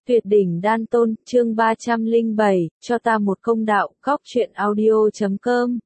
Tuyệt đỉnh đan tôn, chương 307, cho ta một công đạo, góc truyện audio.com.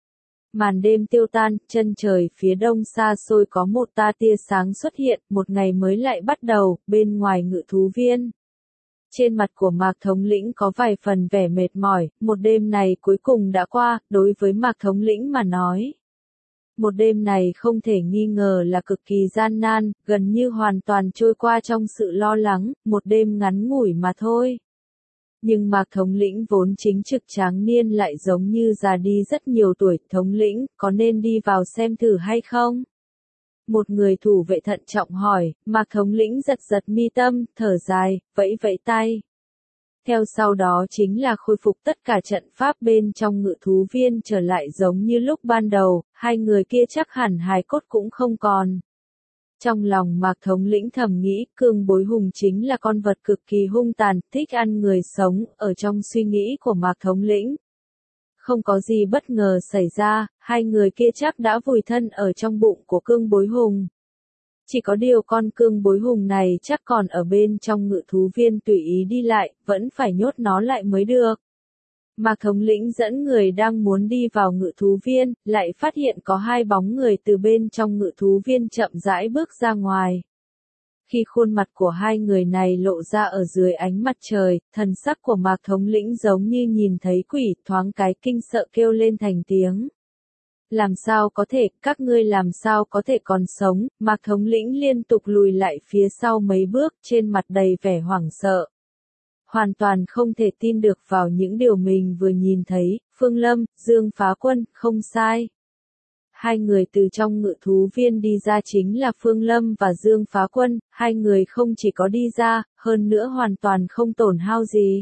Màn đêm tiêu tan, chân trời phía đông xa xôi có một tia sáng xuất hiện, một ngày mới lại bắt đầu, bên ngoài ngự thú viên. Trên mặt của Mạc Thống lĩnh có vài phần vẻ mệt mỏi, một đêm này cuối cùng đã qua, đối với Mạc Thống lĩnh mà nói. Một đêm này không thể nghi ngờ là cực kỳ gian nan, gần như hoàn toàn trôi qua trong sự lo lắng, một đêm ngắn ngủi mà thôi. Nhưng Mạc Thống lĩnh vốn chính trực tráng niên lại giống như già đi rất nhiều tuổi. Thống lĩnh, có nên đi vào xem thử hay không? Một người thủ vệ thận trọng hỏi. Mạc Thống lĩnh giật giật mi tâm, thở dài, vẫy vẫy tay. Theo sau đó chính là khôi phục tất cả trận pháp bên trong ngự thú viên trở lại giống như lúc ban đầu, hai người kia chắc hẳn hài cốt cũng không còn. Trong lòng Mạc Thống lĩnh thầm nghĩ, Cương Bối Hùng chính là con vật cực kỳ hung tàn, thích ăn người sống, ở trong suy nghĩ của Mạc Thống lĩnh. Không có gì bất ngờ xảy ra, hai người kia chắc đã vùi thân ở trong bụng của Cương Bối Hùng. Chỉ có điều con Cương Bối Hùng này chắc còn ở bên trong ngự thú viên tùy ý đi lại, vẫn phải nhốt nó lại mới được. Mạc Thống lĩnh dẫn người đang muốn đi vào ngự thú viên, lại phát hiện có hai bóng người từ bên trong ngự thú viên chậm rãi bước ra ngoài. Khi khuôn mặt của hai người này lộ ra ở dưới ánh mặt trời, thần sắc của Mạc Thống lĩnh giống như nhìn thấy quỷ, thoáng cái kinh sợ kêu lên thành tiếng. Làm sao có thể, các ngươi làm sao có thể còn sống? Mạc Thống lĩnh liên tục lùi lại phía sau mấy bước, trên mặt đầy vẻ hoảng sợ. Hoàn toàn không thể tin được vào những điều mình vừa nhìn thấy. Phương Lâm, Dương Phá Quân, không sai. Hai người từ trong ngự thú viên đi ra chính là Phương Lâm và Dương Phá Quân, hai người không chỉ có đi ra, hơn nữa hoàn toàn không tổn hao gì.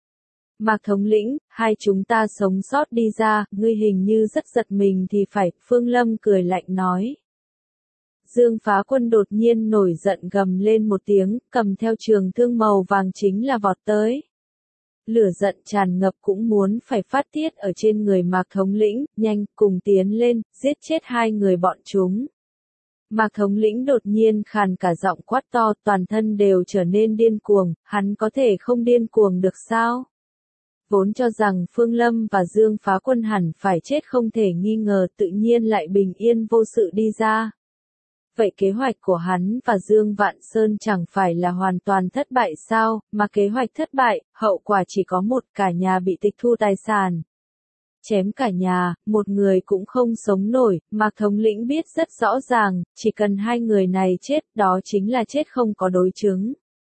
Mạc Thống lĩnh, hai chúng ta sống sót đi ra, ngươi hình như rất giật mình thì phải, Phương Lâm cười lạnh nói. Dương Phá Quân đột nhiên nổi giận gầm lên một tiếng, cầm theo trường thương màu vàng chính là vọt tới. Lửa giận tràn ngập cũng muốn phải phát tiết ở trên người Mạc Thống lĩnh, nhanh, cùng tiến lên, giết chết hai người bọn chúng. Mạc Thống lĩnh đột nhiên khàn cả giọng quát to, toàn thân đều trở nên điên cuồng, hắn có thể không điên cuồng được sao? Vốn cho rằng Phương Lâm và Dương Phá Quân hẳn phải chết không thể nghi ngờ, tự nhiên lại bình yên vô sự đi ra. Vậy kế hoạch của hắn và Dương Vạn Sơn chẳng phải là hoàn toàn thất bại sao, mà kế hoạch thất bại, hậu quả chỉ có một, cả nhà bị tịch thu tài sản. Chém cả nhà, một người cũng không sống nổi, Mạc Thống lĩnh biết rất rõ ràng, chỉ cần hai người này chết, đó chính là chết không có đối chứng.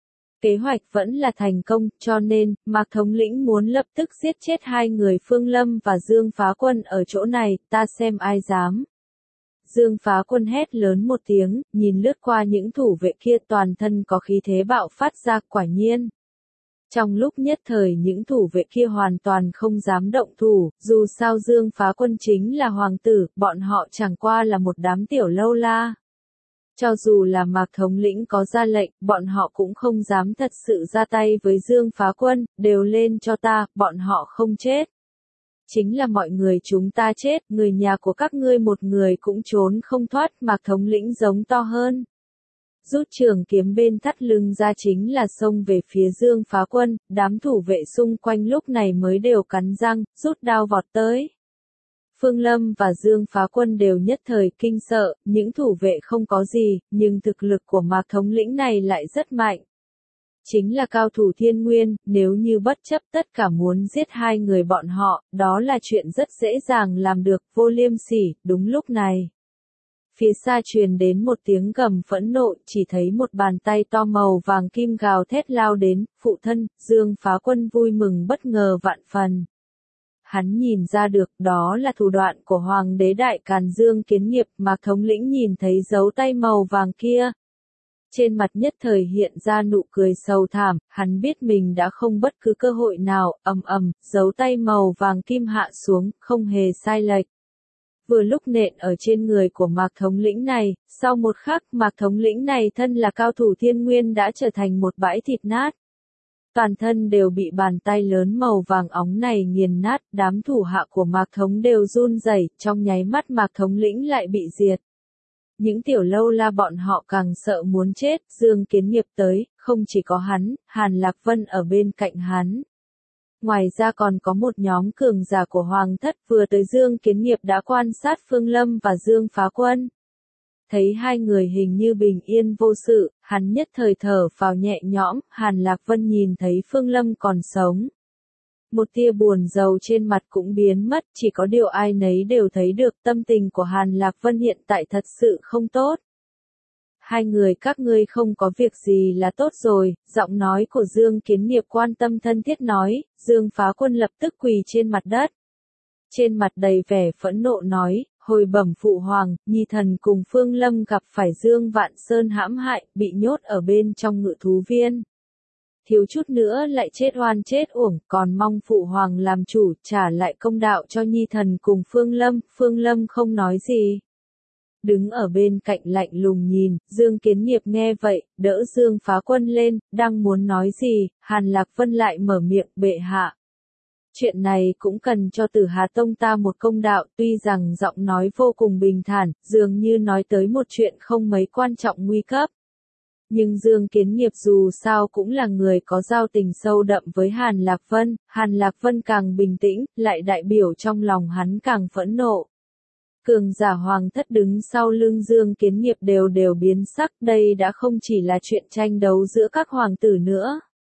Kế hoạch vẫn là thành công, cho nên, Mạc Thống lĩnh muốn lập tức giết chết hai người Phương Lâm và Dương Phá Quân ở chỗ này, ta xem ai dám. Dương Phá Quân hét lớn một tiếng, nhìn lướt qua những thủ vệ kia toàn thân có khí thế bạo phát ra, quả nhiên. Trong lúc nhất thời những thủ vệ kia hoàn toàn không dám động thủ, dù sao Dương Phá Quân chính là hoàng tử, bọn họ chẳng qua là một đám tiểu lâu la. Cho dù là Mạc Thống lĩnh có ra lệnh, bọn họ cũng không dám thật sự ra tay với Dương Phá Quân, đều lên cho ta, bọn họ không chết. Chính là mọi người chúng ta chết, người nhà của các ngươi một người cũng trốn không thoát, Mạc Thống lĩnh giống to hơn. Rút trường kiếm bên thắt lưng ra chính là xông về phía Dương Phá Quân, đám thủ vệ xung quanh lúc này mới đều cắn răng, rút đao vọt tới. Phương Lâm và Dương Phá Quân đều nhất thời kinh sợ, những thủ vệ không có gì, nhưng thực lực của Mạc Thống lĩnh này lại rất mạnh. Chính là cao thủ thiên nguyên, nếu như bất chấp tất cả muốn giết hai người bọn họ, đó là chuyện rất dễ dàng làm được, Vô Liêm Sỉ. Đúng lúc này. Phía xa truyền đến một tiếng gầm phẫn nộ, chỉ thấy một bàn tay to màu vàng kim gào thét lao đến, phụ thân, Dương Phá Quân vui mừng bất ngờ vạn phần. Hắn nhìn ra được đó là thủ đoạn của Hoàng đế Đại Càn Dương Kiến Nghiệp, Mạc Thống lĩnh nhìn thấy dấu tay màu vàng kia. Trên mặt nhất thời hiện ra nụ cười sầu thảm, hắn biết mình đã không bất cứ cơ hội nào, dấu tay màu vàng kim hạ xuống, không hề sai lệch. Vừa lúc nện ở trên người của Mạc Thống lĩnh này, sau một khắc Mạc Thống lĩnh này thân là cao thủ thiên nguyên đã trở thành một bãi thịt nát. Toàn thân đều bị bàn tay lớn màu vàng óng này nghiền nát, đám thủ hạ của Mạc Thống đều run rẩy, trong nháy mắt Mạc Thống lĩnh lại bị diệt. Những tiểu lâu la bọn họ càng sợ muốn chết, Dương Kiến Nghiệp tới, không chỉ có hắn, Hàn Lạc Vân ở bên cạnh hắn. Ngoài ra còn có một nhóm cường giả của Hoàng thất vừa tới Dương Kiến Nghiệp đã quan sát Phương Lâm và Dương Phá Quân. Thấy hai người hình như bình yên vô sự, hắn nhất thời thở phào nhẹ nhõm, Hàn Lạc Vân nhìn thấy Phương Lâm còn sống. Một tia buồn rầu trên mặt cũng biến mất, chỉ có điều ai nấy đều thấy được tâm tình của Hàn Lạc Vân hiện tại thật sự không tốt. Hai người các ngươi không có việc gì là tốt rồi, giọng nói của Dương Kiến Nghiệp quan tâm thân thiết nói, Dương Phá Quân lập tức quỳ trên mặt đất. Trên mặt đầy vẻ phẫn nộ nói, hồi bẩm phụ hoàng, nhi thần cùng Phương Lâm gặp phải Dương Vạn Sơn hãm hại, bị nhốt ở bên trong ngự thú viên. Thiếu chút nữa lại chết oan chết uổng, còn mong phụ hoàng làm chủ, trả lại công đạo cho nhi thần cùng Phương Lâm không nói gì. Đứng ở bên cạnh lạnh lùng nhìn, Dương Kiến Nghiệp nghe vậy, đỡ Dương Phá Quân lên, đang muốn nói gì, Hàn Lạc Vân lại mở miệng, bệ hạ. Chuyện này cũng cần cho Tử Hà Tông ta một công đạo, tuy rằng giọng nói vô cùng bình thản, dường như nói tới một chuyện không mấy quan trọng nguy cấp. Nhưng Dương Kiến Nghiệp dù sao cũng là người có giao tình sâu đậm với Hàn Lạc Vân càng bình tĩnh, lại đại biểu trong lòng hắn càng phẫn nộ. Cường giả Hoàng thất đứng sau lưng Dương Kiến Nghiệp đều biến sắc, đây đã không chỉ là chuyện tranh đấu giữa các hoàng tử nữa.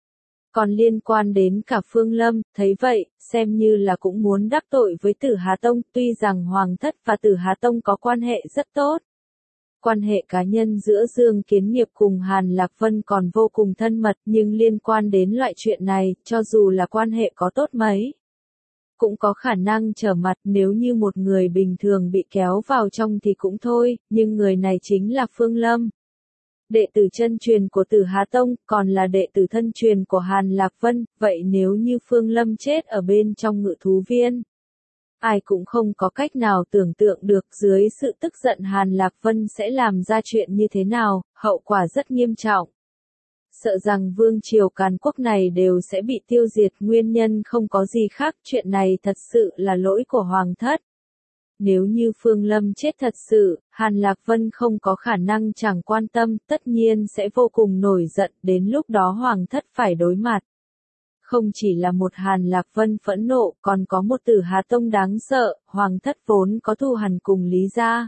Còn liên quan đến cả Phương Lâm, thấy vậy, xem như là cũng muốn đắc tội với Tử Hà Tông, tuy rằng Hoàng thất và Tử Hà Tông có quan hệ rất tốt. Quan hệ cá nhân giữa Dương Kiến Nghiệp cùng Hàn Lạc Vân còn vô cùng thân mật, nhưng liên quan đến loại chuyện này, cho dù là quan hệ có tốt mấy, cũng có khả năng trở mặt, nếu như một người bình thường bị kéo vào trong thì cũng thôi, nhưng người này chính là Phương Lâm. Đệ tử chân truyền của Tử Hà Tông, còn là đệ tử thân truyền của Hàn Lạc Vân, vậy nếu như Phương Lâm chết ở bên trong ngự thú viên, ai cũng không có cách nào tưởng tượng được dưới sự tức giận Hàn Lạc Vân sẽ làm ra chuyện như thế nào, hậu quả rất nghiêm trọng. Sợ rằng vương triều Càn Quốc này đều sẽ bị tiêu diệt, nguyên nhân không có gì khác, chuyện này thật sự là lỗi của Hoàng thất. Nếu như Phương Lâm chết thật sự, Hàn Lạc Vân không có khả năng chẳng quan tâm, tất nhiên sẽ vô cùng nổi giận, đến lúc đó Hoàng thất phải đối mặt. Không chỉ là một Hàn Lạc Vân phẫn nộ, còn có một Tử Hà Tông đáng sợ, Hoàng thất vốn có thù hằn cùng Lý gia.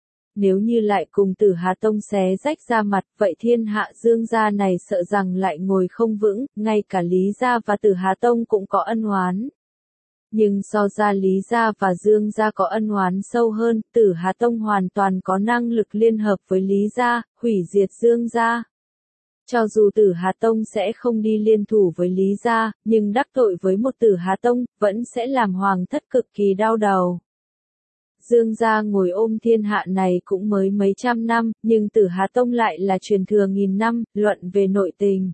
Nếu như lại cùng Tử Hà Tông xé rách ra mặt, vậy thiên hạ Dương gia này sợ rằng lại ngồi không vững, ngay cả Lý gia và Tử Hà Tông cũng có ân oán. Nhưng so ra Lý gia và Dương gia có ân oán sâu hơn, Tử Hà Tông hoàn toàn có năng lực liên hợp với Lý gia, hủy diệt Dương gia. Cho dù Tử Hà Tông sẽ không đi liên thủ với Lý gia, nhưng đắc tội với một Tử Hà Tông, vẫn sẽ làm Hoàng thất cực kỳ đau đầu. Dương gia ngồi ôm thiên hạ này cũng mới mấy trăm năm, nhưng Tử Hà Tông lại là truyền thừa nghìn năm, luận về nội tình.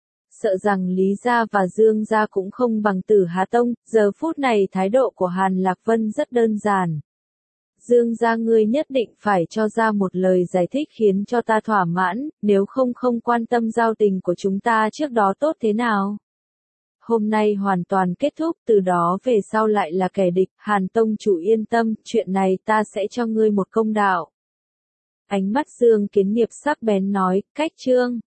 Sợ rằng Lý gia và Dương gia cũng không bằng Tử Hà Tông, giờ phút này thái độ của Hàn Lạc Vân rất đơn giản. Dương gia ngươi nhất định phải cho ra một lời giải thích khiến cho ta thỏa mãn, nếu không quan tâm giao tình của chúng ta trước đó tốt thế nào. Hôm nay hoàn toàn kết thúc, từ đó về sau lại là kẻ địch, Hàn Tông chủ yên tâm, chuyện này ta sẽ cho ngươi một công đạo. Ánh mắt Dương Kiến Nghiệp sắc bén nói, cách chương.